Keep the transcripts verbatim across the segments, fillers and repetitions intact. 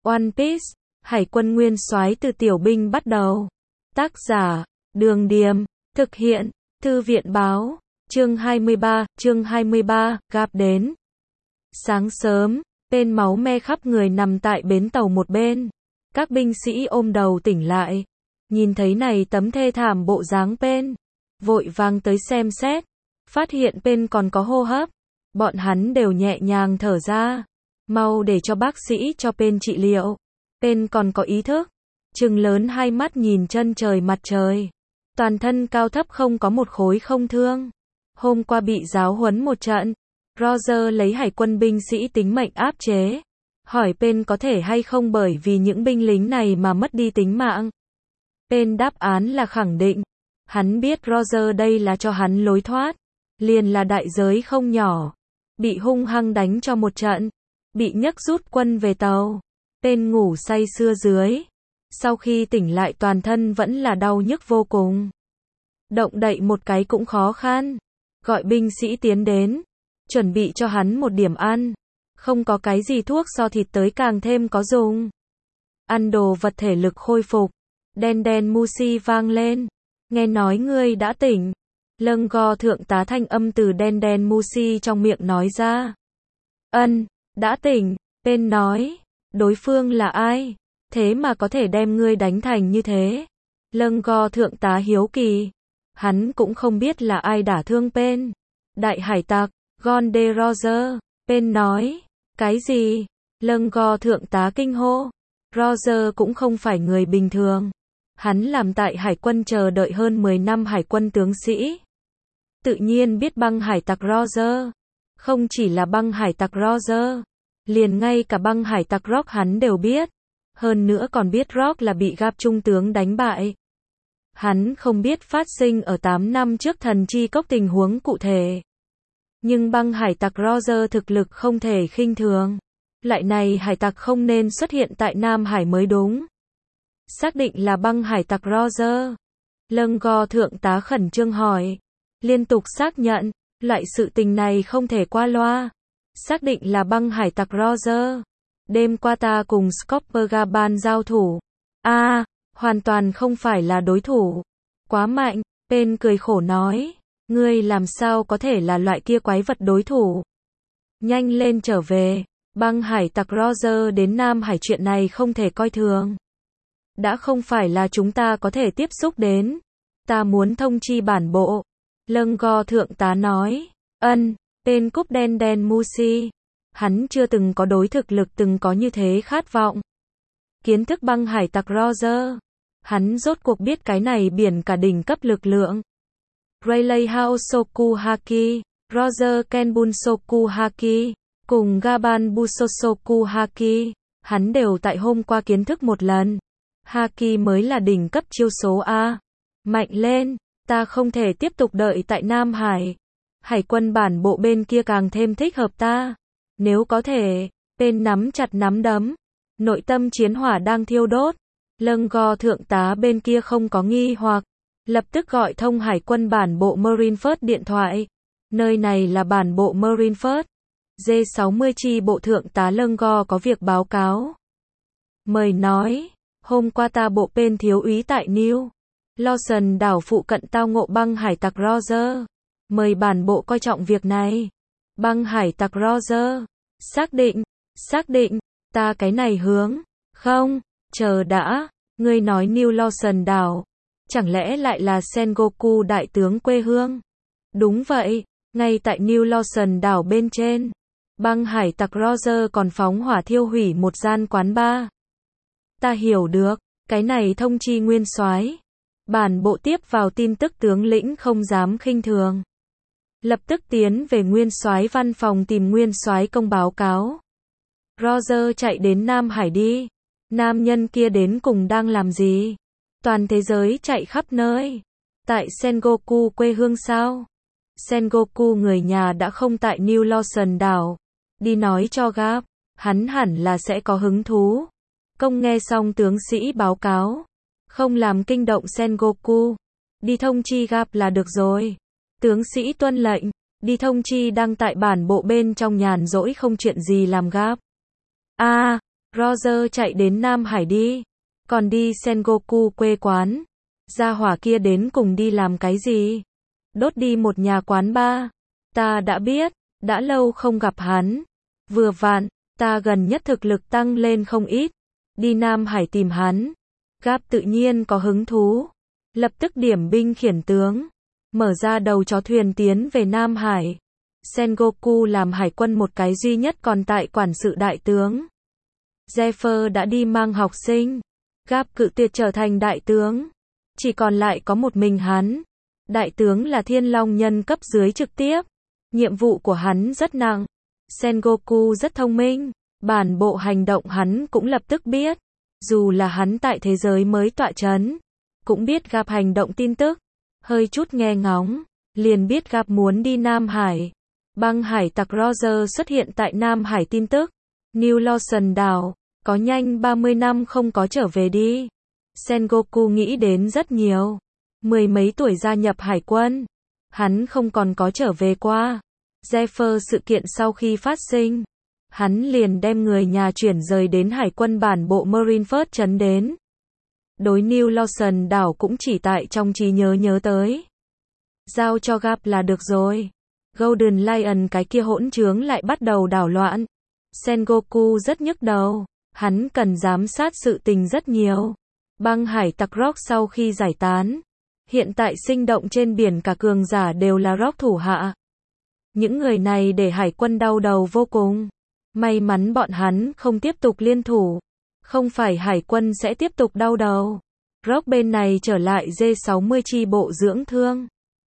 One Piece, Hải quân nguyên soái từ tiểu binh bắt đầu. Tác giả, Đường Điềm, thực hiện, Thư viện báo, chương hai mươi ba, chương hai mươi ba, gặp đến. Sáng sớm, Pain máu me khắp người nằm tại bến tàu một bên. Các binh sĩ ôm đầu tỉnh lại. Nhìn thấy này tấm thê thảm bộ dáng Pain, vội vàng tới xem xét. Phát hiện Pain còn có hô hấp. Bọn hắn đều nhẹ nhàng thở ra. Mau để cho bác sĩ cho Pain trị liệu. Pain còn có ý thức. Trừng lớn hai mắt nhìn chân trời mặt trời. Toàn thân cao thấp không có một khối không thương. Hôm qua bị giáo huấn một trận. Roger lấy hải quân binh sĩ tính mệnh áp chế. Hỏi Pain có thể hay không bởi vì những binh lính này mà mất đi tính mạng. Pain đáp án là khẳng định. Hắn biết Roger đây là cho hắn lối thoát. Liền là đại giới không nhỏ. Bị hung hăng đánh cho một trận. Bị nhấc rút quân về tàu. Pain ngủ say sưa dưới. Sau khi tỉnh lại toàn thân vẫn là đau nhức vô cùng. Động đậy một cái cũng khó khăn. Gọi binh sĩ tiến đến. Chuẩn bị cho hắn một điểm ăn. Không có cái gì thuốc so thịt tới càng thêm có dùng. Ăn đồ vật thể lực khôi phục. Đen đen Musi vang lên. Nghe nói ngươi đã tỉnh. Lâng go thượng tá thanh âm từ đen đen Musi trong miệng nói ra. Ân, đã tỉnh. Pain nói. Đối phương là ai? Thế mà có thể đem ngươi đánh thành như thế. Lâng go thượng tá hiếu kỳ. Hắn cũng không biết là ai đả thương Pain. Đại hải tặc, Gonde Roger. Pain nói. Cái gì? Lâng go thượng tá kinh hô. Roger cũng không phải người bình thường. Hắn làm tại hải quân chờ đợi hơn mười năm hải quân tướng sĩ. Tự nhiên biết băng hải tặc Roger. Không chỉ là băng hải tặc Roger. Liền ngay cả băng hải tặc Rock hắn đều biết. Hơn nữa còn biết Rock là bị Gap trung tướng đánh bại. Hắn không biết phát sinh ở tám năm trước thần chi cốc tình huống cụ thể. Nhưng băng hải tặc Roger thực lực không thể khinh thường. Lại này hải tặc không nên xuất hiện tại Nam Hải mới đúng. Xác định là băng hải tặc Roger. Lâng go thượng tá khẩn trương hỏi. Liên tục xác nhận, loại sự tình này không thể qua loa. Xác định là băng hải tặc Roger. Đêm qua ta cùng Scopper Gaban giao thủ. A, à, hoàn toàn không phải là đối thủ. Quá mạnh, Pain cười khổ nói. Ngươi làm sao có thể là loại kia quái vật đối thủ. Nhanh lên trở về. Băng hải tặc Roger đến Nam Hải chuyện này không thể coi thường. Đã không phải là chúng ta có thể tiếp xúc đến. Ta muốn thông chi bản bộ. Lâng go thượng tá nói. Ân, Pain cúp đen đen Musi. Hắn chưa từng có đối thực lực từng có như thế khát vọng. Kiến thức băng hải tặc Roger. Hắn rốt cuộc biết cái này biển cả đỉnh cấp lực lượng. Rayleigh Haosoku Haki, Roger Kenbunsoku Haki, cùng Gaban Busosoku Haki. Hắn đều tại hôm qua kiến thức một lần. Haki mới là đỉnh cấp chiêu số A. Mạnh lên, ta không thể tiếp tục đợi tại Nam Hải. Hải quân bản bộ bên kia càng thêm thích hợp ta. Nếu có thể, Pain nắm chặt nắm đấm. Nội tâm chiến hỏa đang thiêu đốt. Lâng go thượng tá bên kia không có nghi hoặc. Lập tức gọi thông hải quân bản bộ Marineford điện thoại. Nơi này là bản bộ Marineford. D sáu mươi chi bộ thượng tá Lâng go có việc báo cáo. Mời nói. Hôm qua ta bộ Pain thiếu úy tại New Lawson đảo phụ cận tao ngộ băng hải tặc Roger. Mời bản bộ coi trọng việc này. Băng hải tặc Roger. Xác định, xác định, ta cái này hướng. Không, chờ đã, ngươi nói New Lawson đảo. Chẳng lẽ lại là Sengoku đại tướng quê hương? Đúng vậy, ngay tại New Lawson đảo bên trên. Băng hải tặc Roger còn phóng hỏa thiêu hủy một gian quán bar. Ta hiểu được, cái này thông chi nguyên soái. Bản bộ tiếp vào tin tức tướng lĩnh không dám khinh thường. Lập tức tiến về nguyên soái văn phòng tìm nguyên soái công báo cáo. Roger chạy đến Nam Hải đi. Nam nhân kia đến cùng đang làm gì? Toàn thế giới chạy khắp nơi. Tại Sengoku quê hương sao? Sengoku người nhà đã không tại New Lawson đảo. Đi nói cho Gap, hắn hẳn là sẽ có hứng thú. Công nghe xong tướng sĩ báo cáo. Không làm kinh động Sengoku. Đi thông chi Gap là được rồi. Tướng sĩ tuân lệnh. Đi thông chi đang tại bản bộ bên trong nhàn rỗi không chuyện gì làm Gap. A, à, Roger chạy đến Nam Hải đi. Còn đi Sengoku quê quán. Gia hỏa kia đến cùng đi làm cái gì? Đốt đi một nhà quán bar. Ta đã biết, đã lâu không gặp hắn. Vừa vặn, ta gần nhất thực lực tăng lên không ít. Đi Nam Hải tìm hắn. Gap tự nhiên có hứng thú. Lập tức điểm binh khiển tướng. Mở ra đầu chó thuyền tiến về Nam Hải. Sengoku làm hải quân một cái duy nhất còn tại quản sự đại tướng. Zephyr đã đi mang học sinh. Gap cự tuyệt trở thành đại tướng. Chỉ còn lại có một mình hắn. Đại tướng là Thiên Long nhân cấp dưới trực tiếp. Nhiệm vụ của hắn rất nặng. Sengoku rất thông minh. Bản bộ hành động hắn cũng lập tức biết. Dù là hắn tại thế giới mới tọa chấn, cũng biết Gap hành động tin tức. Hơi chút nghe ngóng, liền biết Gap muốn đi Nam Hải. Băng hải tặc Roger xuất hiện tại Nam Hải tin tức. New Lawson đảo, có nhanh ba mươi năm không có trở về đi. Sengoku nghĩ đến rất nhiều. Mười mấy tuổi gia nhập hải quân. Hắn không còn có trở về qua. Zephyr sự kiện sau khi phát sinh. Hắn liền đem người nhà chuyển rời đến hải quân bản bộ Marineford trấn đến. Đối New Lawson đảo cũng chỉ tại trong trí nhớ nhớ tới. Giao cho Gap là được rồi. Golden Lion cái kia hỗn trướng lại bắt đầu đảo loạn. Sengoku rất nhức đầu. Hắn cần giám sát sự tình rất nhiều. Băng hải tặc Rock sau khi giải tán. Hiện tại sinh động trên biển cả cường giả đều là Rock thủ hạ. Những người này để hải quân đau đầu vô cùng. May mắn bọn hắn không tiếp tục liên thủ. Không phải hải quân sẽ tiếp tục đau đầu. Rock bên này trở lại G sáu mươi chi bộ dưỡng thương.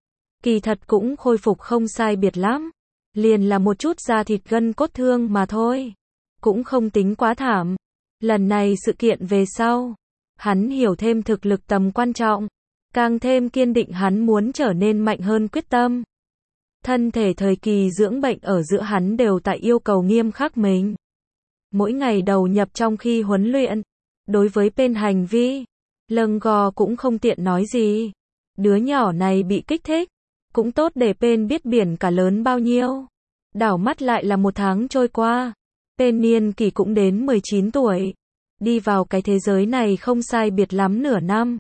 Kỳ thật cũng khôi phục không sai biệt lắm. Liền là một chút da thịt gân cốt thương mà thôi. Cũng không tính quá thảm. Lần này sự kiện về sau. Hắn hiểu thêm thực lực tầm quan trọng. Càng thêm kiên định hắn muốn trở nên mạnh hơn quyết tâm. Thân thể thời kỳ dưỡng bệnh ở giữa hắn đều tại yêu cầu nghiêm khắc mình. Mỗi ngày đầu nhập trong khi huấn luyện. Đối với bên hành vi, Lâng Gò cũng không tiện nói gì. Đứa nhỏ này bị kích thích. Cũng tốt để Pen biết biển cả lớn bao nhiêu. Đảo mắt lại là một tháng trôi qua. Pen niên kỷ cũng đến mười chín tuổi. Đi vào cái thế giới này không sai biệt lắm nửa năm.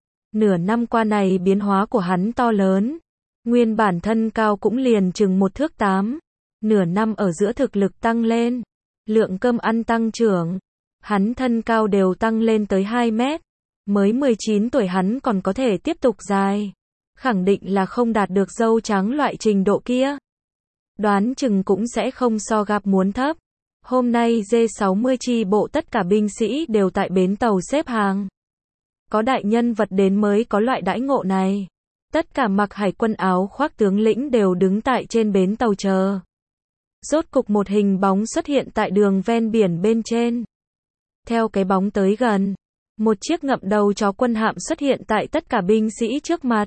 Nửa năm qua này biến hóa của hắn to lớn. Nguyên bản thân cao cũng liền chừng một thước tám. Nửa năm ở giữa thực lực tăng lên. Lượng cơm ăn tăng trưởng. Hắn thân cao đều tăng lên tới hai mét. Mới mười chín tuổi hắn còn có thể tiếp tục dài. Khẳng định là không đạt được dâu trắng loại trình độ kia. Đoán chừng cũng sẽ không so Gap muốn thấp. Hôm nay G sáu mươi chi bộ tất cả binh sĩ đều tại bến tàu xếp hàng. Có đại nhân vật đến mới có loại đãi ngộ này. Tất cả mặc hải quân áo khoác tướng lĩnh đều đứng tại trên bến tàu chờ. Rốt cục một hình bóng xuất hiện tại đường ven biển bên trên. Theo cái bóng tới gần, một chiếc ngậm đầu chó quân hạm xuất hiện tại tất cả binh sĩ trước mặt.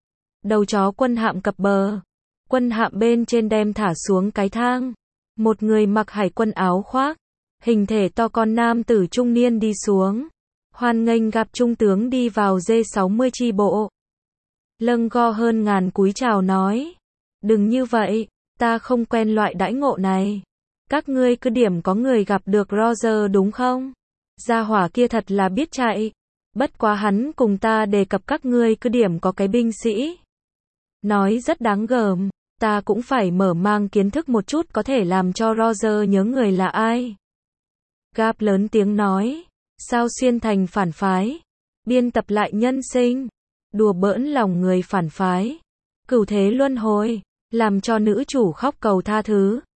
Đầu chó quân hạm cập bờ. Quân hạm bên trên đem thả xuống cái thang. Một người mặc hải quân áo khoác, hình thể to con nam tử trung niên đi xuống. Hoan nghênh gặp trung tướng đi vào G sáu mươi chi bộ. Lâng Go hơn ngàn cúi chào nói. Đừng như vậy, ta không quen loại đãi ngộ này. Các ngươi cứ điểm có người gặp được Roger đúng không? Gia hỏa kia thật là biết chạy. Bất quá hắn cùng ta đề cập các ngươi cứ điểm có cái binh sĩ. Nói rất đáng gờm. Ta cũng phải mở mang kiến thức một chút có thể làm cho Roger nhớ người là ai. Gap lớn tiếng nói. Sao xuyên thành phản phái? Biên tập lại nhân sinh. Đùa bỡn lòng người phản phái. Cửu thế luân hồi. Làm cho nữ chủ khóc cầu tha thứ.